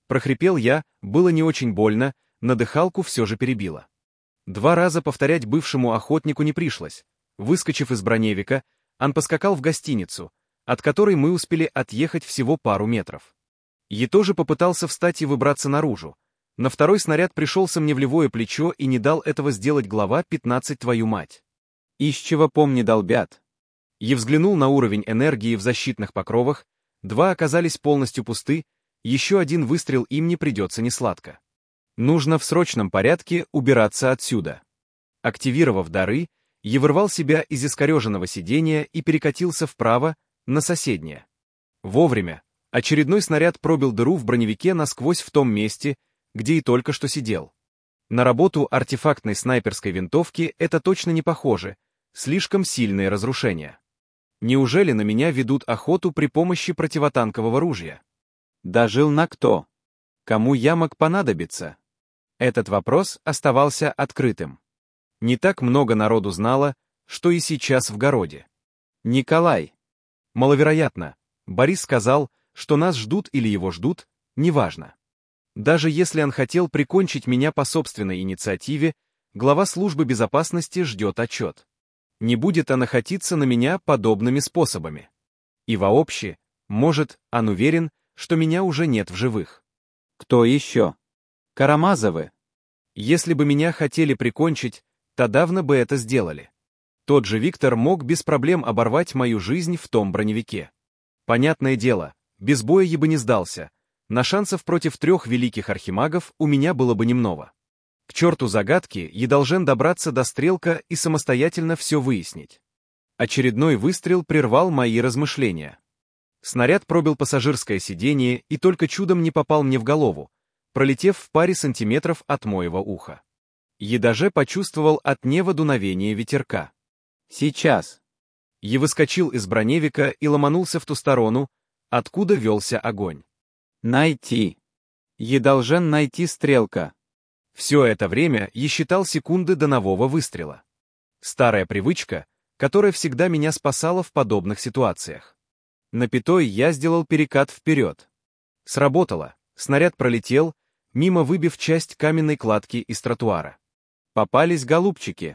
Speaker 1: прохрипел я, было не очень больно, на дыхалку все же перебило. 2 раза повторять бывшему охотнику не пришлось. Выскочив из броневика, он поскакал в гостиницу, от которой мы успели отъехать всего пару метров. Я тоже попытался встать и выбраться наружу. На второй снаряд пришелся мне в левое плечо и не дал этого сделать глава 15 твою мать.
Speaker 2: Из чего помни долбят.
Speaker 1: Я взглянул на уровень энергии в защитных покровах, 2 оказались полностью пусты, еще 1 выстрел им не придется несладко. Нужно в срочном порядке убираться отсюда. Активировав дары, я вырвал себя из искореженного сидения и перекатился вправо, на соседнее. Вовремя. Очередной снаряд пробил дыру в броневике насквозь в том месте, где и только что сидел. На работу артефактной снайперской винтовки это точно не похоже, слишком сильные разрушения. Неужели на меня ведут охоту при помощи противотанкового ружья?
Speaker 2: Дожил на кто? Кому я мог понадобиться?
Speaker 1: Этот вопрос оставался открытым. Не так много народу знало, что и сейчас в городе.
Speaker 2: Николай.
Speaker 1: Маловероятно. Борис сказал, что нас ждут или его ждут, неважно. Даже если он хотел прикончить меня по собственной инициативе, глава службы безопасности ждет отчет. Не будет он охотиться на меня подобными способами. И вообще, может, он уверен, что меня уже нет в живых.
Speaker 2: Кто еще? Карамазовы.
Speaker 1: Если бы меня хотели прикончить, то давно бы это сделали. Тот же Виктор мог без проблем оборвать мою жизнь в том броневике. Понятное дело, без боя я бы не сдался, на шансов против 3 великих архимагов у меня было бы немного. К черту загадки, я должен добраться до стрелка и самостоятельно все выяснить. Очередной выстрел прервал мои размышления. Снаряд пробил пассажирское сиденье и только чудом не попал мне в голову, пролетев в паре сантиметров от моего уха. Я даже почувствовал от неба дуновение ветерка.
Speaker 2: Сейчас.
Speaker 1: Я выскочил из броневика и ломанулся в ту сторону, откуда велся огонь.
Speaker 2: Найти. Я должен найти стрелка.
Speaker 1: Все это время я считал секунды до нового выстрела. Старая привычка, которая всегда меня спасала в подобных ситуациях. На пятой я сделал перекат вперед. Сработало, снаряд пролетел, мимо выбив часть каменной кладки из тротуара. Попались голубчики.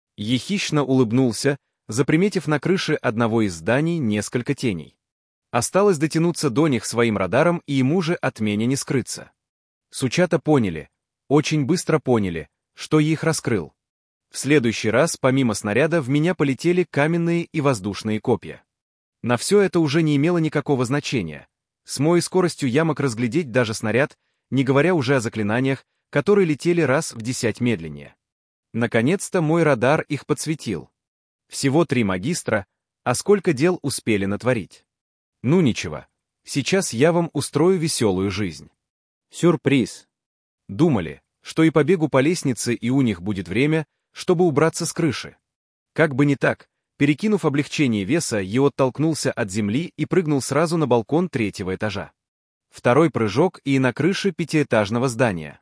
Speaker 1: Я хищно улыбнулся, заприметив на крыше одного из зданий несколько теней. Осталось дотянуться до них своим радаром, и ему же от меня не скрыться. Сучата поняли, очень быстро поняли, что я их раскрыл. В следующий раз, помимо снаряда, в меня полетели каменные и воздушные копья. На все это уже не имело никакого значения. С моей скоростью я мог разглядеть даже снаряд, не говоря уже о заклинаниях, которые летели раз в 10 медленнее. Наконец-то мой радар их подсветил. Всего 3 магистра, а сколько дел успели натворить. Ну ничего, сейчас я вам устрою веселую жизнь.
Speaker 2: Сюрприз.
Speaker 1: Думали, что и побегу по лестнице, и у них будет время, чтобы убраться с крыши. Как бы не так, перекинув облегчение веса, я оттолкнулся от земли и прыгнул сразу на балкон 3-го этажа. Второй прыжок и на крыше 5-этажного здания.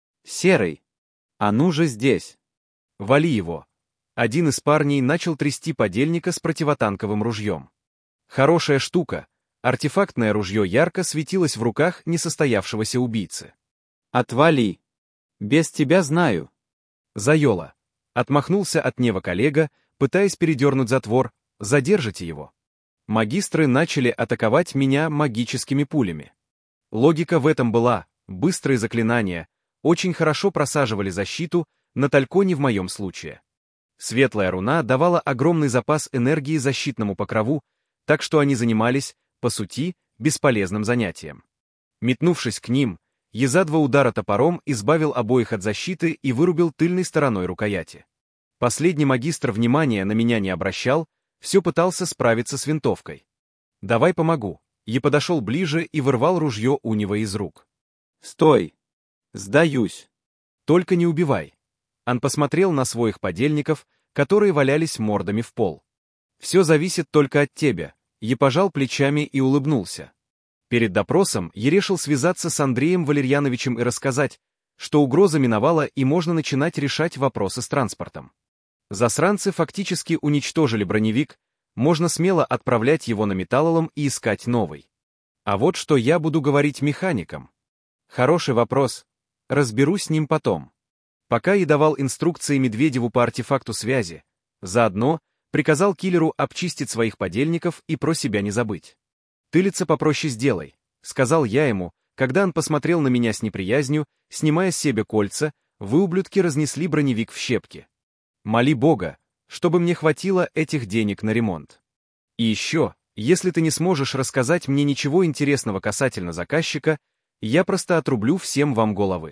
Speaker 2: Серый. А ну же здесь.
Speaker 1: Вали его. Один из парней начал трясти подельника с противотанковым ружьем. Хорошая штука. Артефактное ружье ярко светилось в руках несостоявшегося убийцы.
Speaker 2: Отвали. Без тебя знаю.
Speaker 1: Заело. Отмахнулся от нева коллега, пытаясь передернуть затвор. Задержите его. Магистры начали атаковать меня магическими пулями. Логика в этом была. Быстрые заклинания очень хорошо просаживали защиту, но только не в моем случае. Светлая руна давала огромный запас энергии защитному покрову, так что они занимались, по сути, бесполезным занятием. Метнувшись к ним, я за 2 удара топором избавил обоих от защиты и вырубил тыльной стороной рукояти. Последний магистр внимания на меня не обращал, все пытался справиться с винтовкой. «Давай помогу». Я подошел ближе и вырвал ружье у него из рук.
Speaker 2: Стой. Сдаюсь.
Speaker 1: Только не убивай. Он посмотрел на своих подельников, которые валялись мордами в пол. Все зависит только от тебя. Я пожал плечами и улыбнулся. Перед допросом я решил связаться с Андреем Валерьяновичем и рассказать, что угроза миновала и можно начинать решать вопросы с транспортом. Засранцы фактически уничтожили броневик, можно смело отправлять его на металлолом и искать новый. А вот что я буду говорить механикам. Хороший вопрос. Разберусь с ним потом. Пока я давал инструкции Медведеву по артефакту связи, заодно приказал киллеру обчистить своих подельников и про себя не забыть. «Ты лица попроще сделай», — сказал я ему, когда он посмотрел на меня с неприязнью, снимая с себя кольца, вы, ублюдки, разнесли броневик в щепки. Моли Бога, чтобы мне хватило этих денег на ремонт. И еще, если ты не сможешь рассказать мне ничего интересного касательно заказчика, я просто отрублю всем вам головы.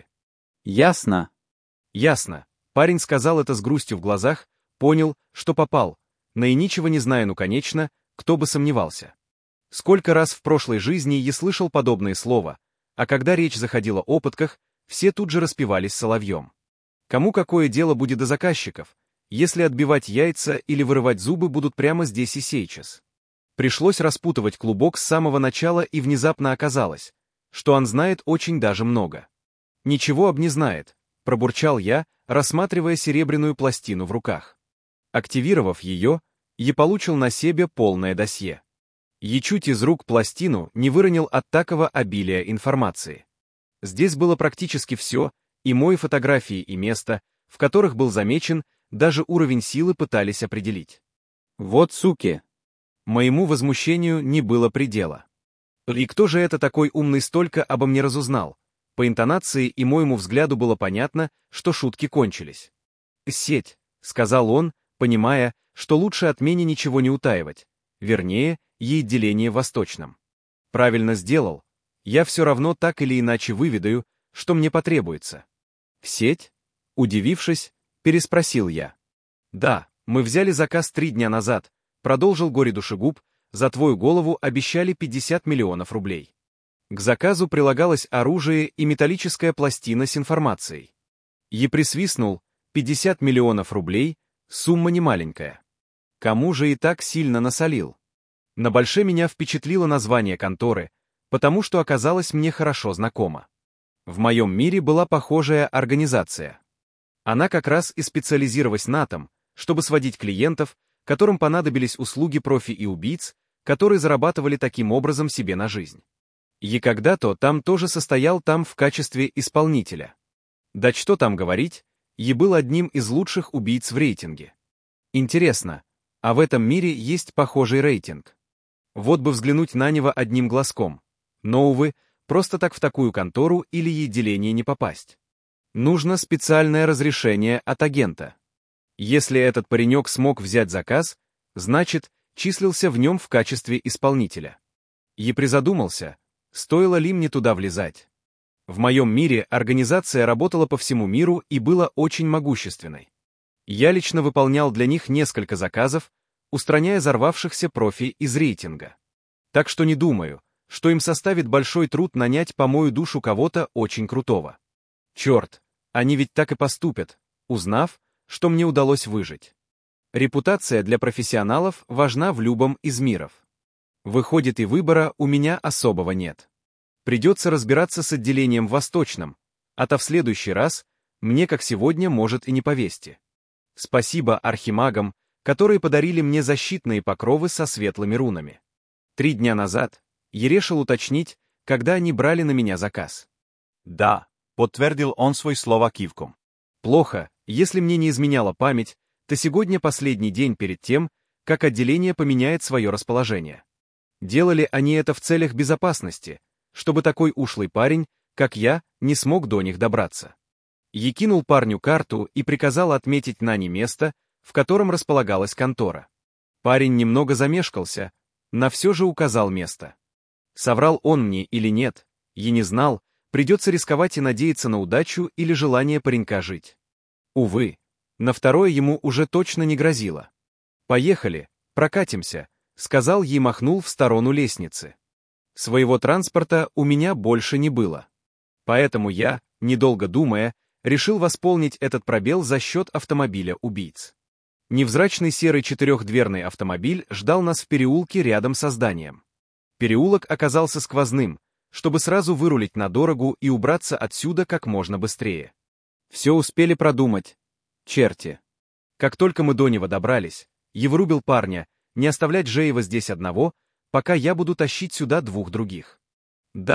Speaker 2: Ясно.
Speaker 1: Ясно. Парень сказал это с грустью в глазах, понял, что попал. Наиничего не знаю, ну конечно, кто бы сомневался. Сколько раз в прошлой жизни я слышал подобные слова, а когда речь заходила о пытках, все тут же распевались соловьем. Кому какое дело будет до заказчиков, если отбивать яйца или вырывать зубы будут прямо здесь и сейчас? Пришлось распутывать клубок с самого начала, и внезапно оказалось, что он знает очень даже много. «Ничего об не знает», — пробурчал я, рассматривая серебряную пластину в руках. Активировав ее, я получил на себе полное досье. Я чуть из рук пластину не выронил от такого обилия информации. Здесь было практически все, и мои фотографии, и место, в которых был замечен, даже уровень силы пытались определить.
Speaker 2: Вот суки.
Speaker 1: Моему возмущению не было предела. И кто же это такой умный столько обо мне разузнал? По интонации и моему взгляду было понятно, что шутки кончились. «Сеть», — сказал он, понимая, что лучше от меня ничего не утаивать, вернее, ей деление в Восточном. Правильно сделал. Я все равно так или иначе выведаю, что мне потребуется. «Сеть?» — удивившись, переспросил я. «Да, мы взяли заказ 3 дня назад», — продолжил горе-душегуб, «за твою голову обещали 50 миллионов рублей. К заказу прилагалось оружие и металлическая пластина с информацией. Я присвистнул, 50 миллионов рублей, сумма немаленькая. Кому же и так сильно насолил? На больше меня впечатлило название конторы, потому что оказалось мне хорошо знакомо. В моем мире была похожая организация. Она как раз и специализировалась на том, чтобы сводить клиентов, которым понадобились услуги профи и убийц, которые зарабатывали таким образом себе на жизнь. И когда-то там тоже состоял там в качестве исполнителя. Да что там говорить, я был одним из лучших убийц в рейтинге. Интересно, а в этом мире есть похожий рейтинг? Вот бы взглянуть на него одним глазком. Но, увы, просто так в такую контору или ей деление не попасть. Нужно специальное разрешение от агента. Если этот паренек смог взять заказ, значит, числился в нем в качестве исполнителя. И призадумался, стоило ли мне туда влезать. В моем мире организация работала по всему миру и была очень могущественной. Я лично выполнял для них несколько заказов, устраняя взорвавшихся профи из рейтинга. Так что не думаю, что им составит большой труд нанять по мою душу кого-то очень крутого. Черт, они ведь так и поступят, узнав, что мне удалось выжить. Репутация для профессионалов важна в любом из миров. Выходит, и выбора у меня особого нет. Придется разбираться с отделением в Восточном, а то в следующий раз мне, как сегодня, может и не повезти. Спасибо архимагам, которые подарили мне защитные покровы со светлыми рунами. 3 дня назад я решил уточнить, когда они брали на меня заказ.
Speaker 2: Да, подтвердил он свой слова кивком.
Speaker 1: Плохо, если мне не изменяла память, то сегодня последний день перед тем, как отделение поменяет свое расположение. Делали они это в целях безопасности, чтобы такой ушлый парень, как я, не смог до них добраться. Я кинул парню карту и приказал отметить на ней место, в котором располагалась контора. Парень немного замешкался, но все же указал место. Соврал он мне или нет, я не знал, придется рисковать и надеяться на удачу или желание паренька жить. Увы, на второе ему уже точно не грозило. «Поехали, прокатимся», — сказал ей, махнул в сторону лестницы. Своего транспорта у меня больше не было. Поэтому я, недолго думая, решил восполнить этот пробел за счет автомобиля убийц. Невзрачный серый 4-дверный автомобиль ждал нас в переулке рядом со зданием. Переулок оказался сквозным, чтобы сразу вырулить на дорогу и убраться отсюда как можно быстрее. Все успели продумать. Черти. Как только мы до него добрались, я вырубил парня, не оставлять Жеева здесь одного, пока я буду тащить сюда 2 других. Да,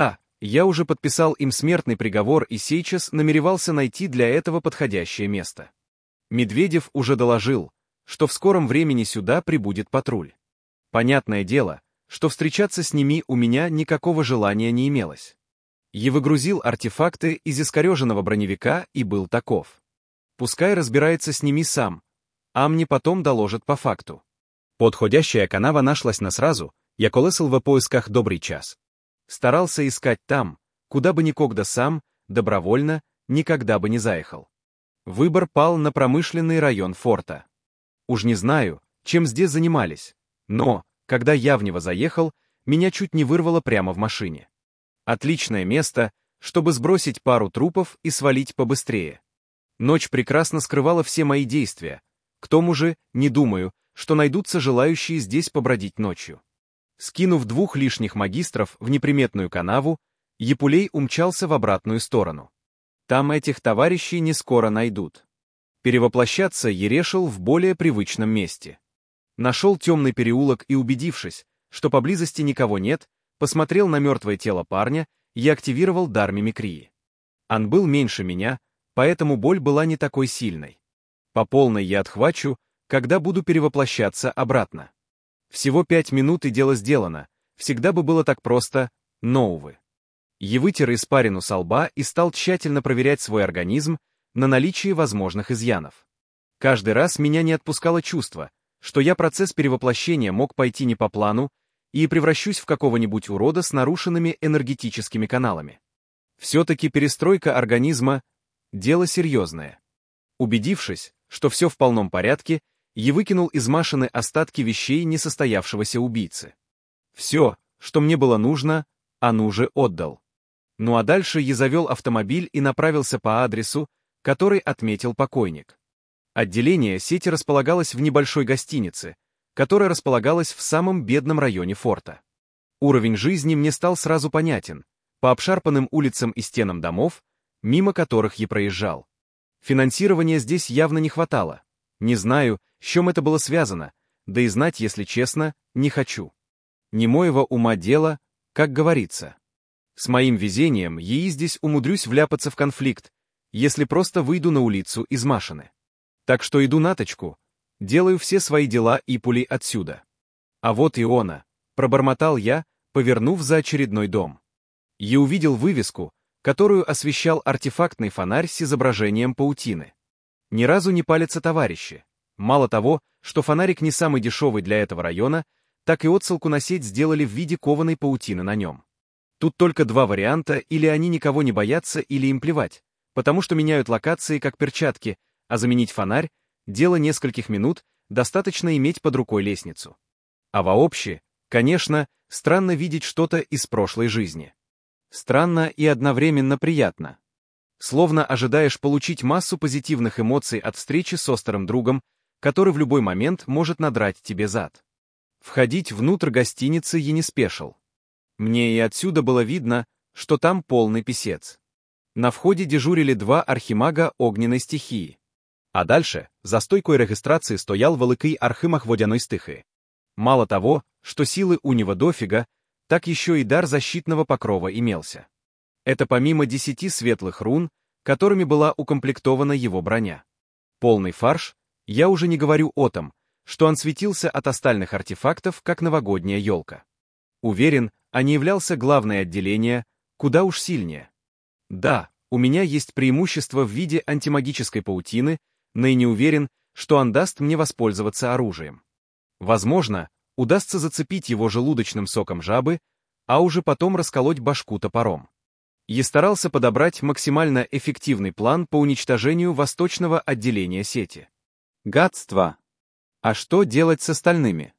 Speaker 1: Я уже подписал им смертный приговор и сейчас намеревался найти для этого подходящее место. Медведев уже доложил, что в скором времени сюда прибудет патруль. Понятное дело, что встречаться с ними у меня никакого желания не имелось. Я выгрузил артефакты из искореженного броневика и был таков. Пускай разбирается с ними сам, а мне потом доложат по факту.
Speaker 2: Подходящая канава нашлась на сразу, я колесил в поисках добрый час.
Speaker 1: Старался искать там, куда бы никогда сам, добровольно, никогда бы не заехал. Выбор пал на промышленный район форта. Уж не знаю, чем здесь занимались, но, когда я в него заехал, меня чуть не вырвало прямо в машине. Отличное место, чтобы сбросить пару трупов и свалить побыстрее. Ночь прекрасно скрывала все мои действия. К тому же, не думаю, что найдутся желающие здесь побродить ночью. Скинув 2 лишних магистров в неприметную канаву, Епулей умчался в обратную сторону. Там этих товарищей не скоро найдут. Перевоплощаться я решил в более привычном месте. Нашел темный переулок и, убедившись, что поблизости никого нет, посмотрел на мертвое тело парня и активировал дар мимикрии. Он был меньше меня, поэтому боль была не такой сильной. По полной я отхвачу, когда буду перевоплощаться обратно. Всего 5 минут и дело сделано, всегда бы было так просто, но, увы. Я вытер испарину со лба и стал тщательно проверять свой организм на наличие возможных изъянов. Каждый раз меня не отпускало чувство, что процесс перевоплощения мог пойти не по плану и превращусь в какого-нибудь урода с нарушенными энергетическими каналами. Все-таки перестройка организма – дело серьезное. Убедившись, что все в полном порядке, я выкинул из машины остатки вещей несостоявшегося убийцы. Все, что мне было нужно, он уже отдал. Ну а дальше я завел автомобиль и направился по адресу, который отметил покойник. Отделение сети располагалось в небольшой гостинице, которая располагалась в самом бедном районе форта. Уровень жизни мне стал сразу понятен, по обшарпанным улицам и стенам домов, мимо которых я проезжал. Финансирования здесь явно не хватало. Не знаю, с чем это было связано, да и знать, если честно, не хочу. Не моего ума дело, как говорится. С моим везением я здесь умудрюсь вляпаться в конфликт, если просто выйду на улицу из машины. Так что иду наточку, делаю все свои дела и пулей отсюда. А вот и она, пробормотал я, повернув за очередной дом. Я увидел вывеску, которую освещал артефактный фонарь с изображением паутины. Ни разу не палятся товарищи. Мало того, что фонарик не самый дешевый для этого района, так и отсылку на сеть сделали в виде кованой паутины на нем. Тут только 2 варианта: или они никого не боятся, или им плевать, потому что меняют локации как перчатки, а заменить фонарь — дело нескольких минут, достаточно иметь под рукой лестницу. А вообще, конечно, странно видеть что-то из прошлой жизни. Странно и одновременно приятно. Словно ожидаешь получить массу позитивных эмоций от встречи с острым другом, который в любой момент может надрать тебе зад. Входить внутрь гостиницы я не спешил. Мне и отсюда было видно, что там полный писец. На входе дежурили 2 архимага огненной стихии. А дальше, за стойкой регистрации, стоял великий архимаг водяной стихи. Мало того, что силы у него дофига, так еще и дар защитного покрова имелся. Это помимо 10 светлых рун, которыми была укомплектована его броня. Полный фарш, я уже не говорю о том, что он светился от остальных артефактов, как новогодняя елка. Уверен, не являлся главное отделение, куда уж сильнее. Да, у меня есть преимущество в виде антимагической паутины, но и не уверен, что он даст мне воспользоваться оружием. Возможно, удастся зацепить его желудочным соком жабы, а уже потом расколоть башку топором. Я старался подобрать максимально эффективный план по уничтожению восточного отделения сети. Гадство! А что делать с остальными?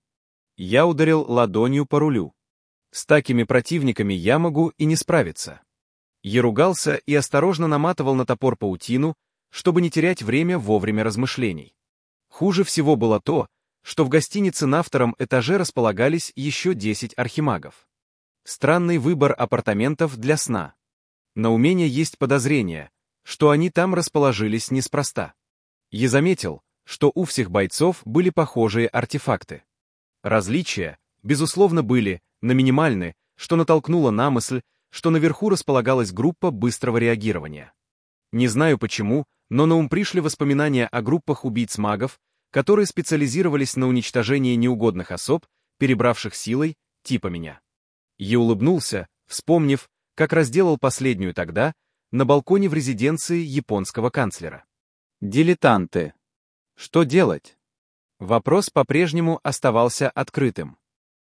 Speaker 1: Я ударил ладонью по рулю. С такими противниками я могу и не справиться. Я ругался и осторожно наматывал на топор паутину, чтобы не терять время вовремя размышлений. Хуже всего было то, что в гостинице на 2-м этаже располагались еще 10 архимагов. Странный выбор апартаментов для сна. На у меня есть подозрение, что они там расположились неспроста. Я заметил, что у всех бойцов были похожие артефакты. Различия, безусловно, были, но минимальны, что натолкнуло на мысль, что наверху располагалась группа быстрого реагирования. Не знаю почему, но на ум пришли воспоминания о группах убийц-магов, которые специализировались на уничтожении неугодных особ, перебравших силой, типа меня. Я улыбнулся, вспомнив, как разделал последнюю тогда, на балконе в резиденции японского канцлера.
Speaker 2: Дилетанты. Что делать?
Speaker 1: Вопрос по-прежнему оставался открытым.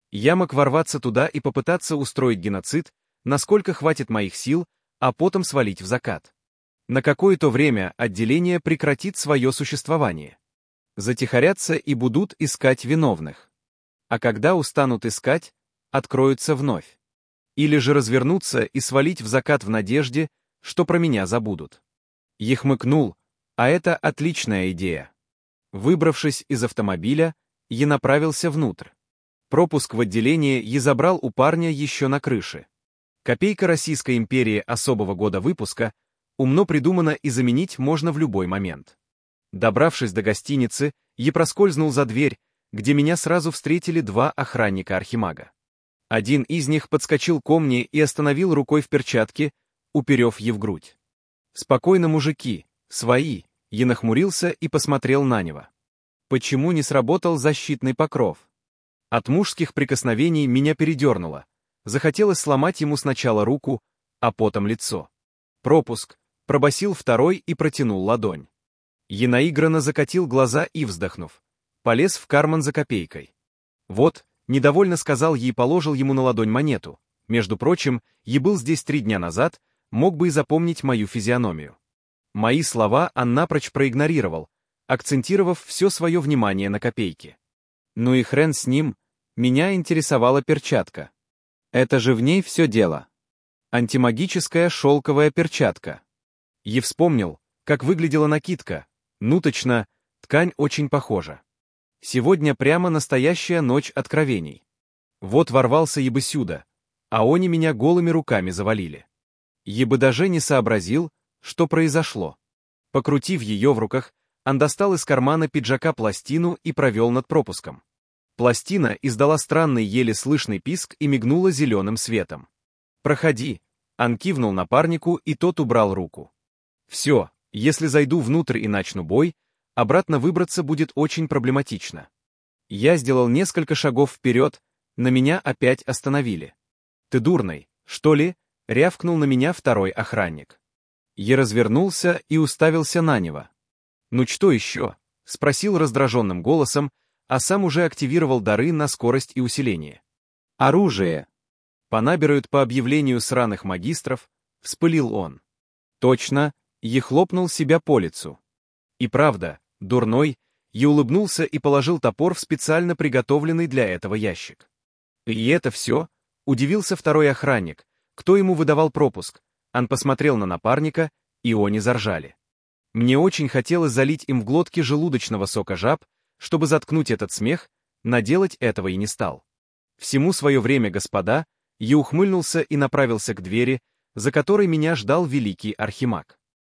Speaker 1: Я мог ворваться туда и попытаться устроить геноцид, насколько хватит моих сил, а потом свалить в закат. На какое-то время отделение прекратит свое существование. Затихарятся и будут искать виновных. А когда устанут искать, откроются вновь. Или же развернуться и свалить в закат в надежде, что про меня забудут. Я хмыкнул, а это отличная идея. Выбравшись из автомобиля, я направился внутрь. Пропуск в отделение я забрал у парня еще на крыше. Копейка Российской империи особого года выпуска умно придумана и заменить можно в любой момент. Добравшись до гостиницы, я проскользнул за дверь, где меня сразу встретили два охранника Архимага. Один из них подскочил ко мне и остановил рукой в перчатке, уперев ей в грудь. «Спокойно, мужики, свои», я нахмурился и посмотрел на него. Почему не сработал защитный покров? От мужских прикосновений меня передернуло. Захотелось сломать ему сначала руку, а потом лицо. «Пропуск», пробасил второй и протянул ладонь. Я наигранно закатил глаза и, вздохнув, полез в карман за копейкой. «Вот», недовольно сказал ей и положил ему на ладонь монету. Между прочим, я был здесь 3 дня назад, мог бы и запомнить мою физиономию. Мои слова он напрочь проигнорировал, акцентировав все свое внимание на копейке. Ну и хрен с ним, меня интересовала перчатка. Это же в ней все дело. Антимагическая шелковая перчатка. Я вспомнил, как выглядела накидка. Ну точно, ткань очень похожа. Сегодня прямо настоящая ночь откровений. Вот ворвался я бы сюда, а они меня голыми руками завалили. Я бы даже не сообразил, что произошло. Покрутив ее в руках, он достал из кармана пиджака пластину и провел над пропуском. Пластина издала странный еле слышный писк и мигнула зеленым светом. «Проходи», — он кивнул напарнику, и тот убрал руку. «Все, если зайду внутрь и начну бой, обратно выбраться будет очень проблематично». Я сделал несколько шагов вперед, на меня опять остановили. «Ты дурной, что ли?» — рявкнул на меня второй охранник. Я развернулся и уставился на него. «Ну что еще?» — спросил раздраженным голосом, а сам уже активировал дары на скорость и усиление. «Оружие!» «Понабирают по объявлению сраных магистров», — вспылил он. «Точно!» — я хлопнул себя по лицу. И правда, дурной, я улыбнулся и положил топор в специально приготовленный для этого ящик. «И это все?» — удивился второй охранник. Кто ему выдавал пропуск? Он посмотрел на напарника, и они заржали. Мне очень хотелось залить им в глотки желудочного сока жаб, чтобы заткнуть этот смех, но делать этого и не стал. Всему свое время, господа, я ухмыльнулся и направился к двери, за которой меня ждал великий архимаг.